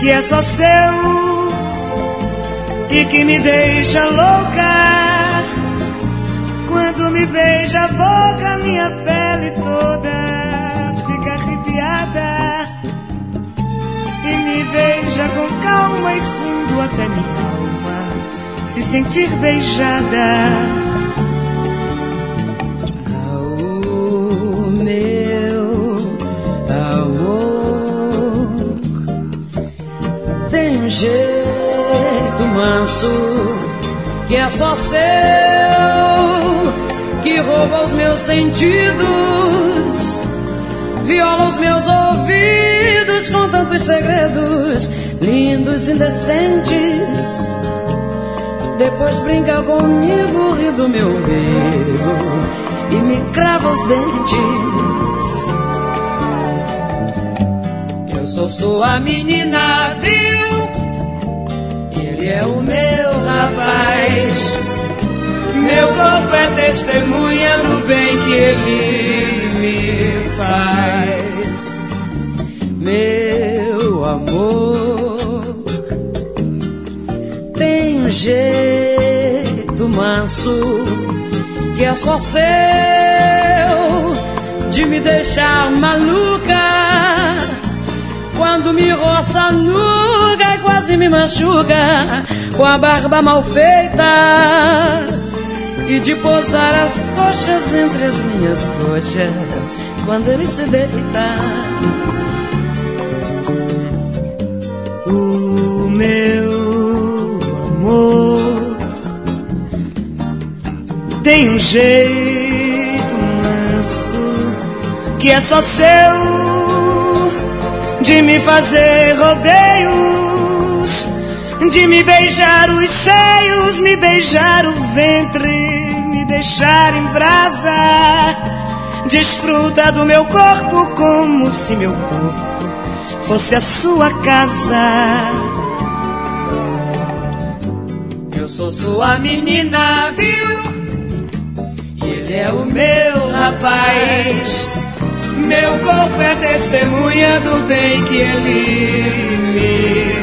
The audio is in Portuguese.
que é só seu e que me deixa louca. Quando me beija a boca, minha pele toda fica arrepiada e me beija com calma e fundo até minha alma se sentir beijada. Oh, meu amor, tem um jeito manso que é só seu, que rouba os meus sentidos, viola os meus ouvidos com tantos segredos lindos e indecentes. Depois brinca comigo, ri do meu umbigo e me crava os dentes. Eu sou sua menina, viu? Ele é o meu rapaz. Meu corpo é testemunha do bem que ele me faz. Meu amor tem um jeito manso que é só seu, de me deixar maluca. Quando me roça nuga e quase me machuca com a barba mal feita, e de pousar as coxas entre as minhas coxas quando ele se deita. O meu amor tem um jeito manso que é só seu, de me fazer rodeios, de me beijar os seios, me beijar o ventre, me deixar em brasa. Desfruta do meu corpo como se meu corpo fosse a sua casa. Eu sou sua menina, viu? E ele é o meu rapaz. Meu corpo é testemunha do bem que ele me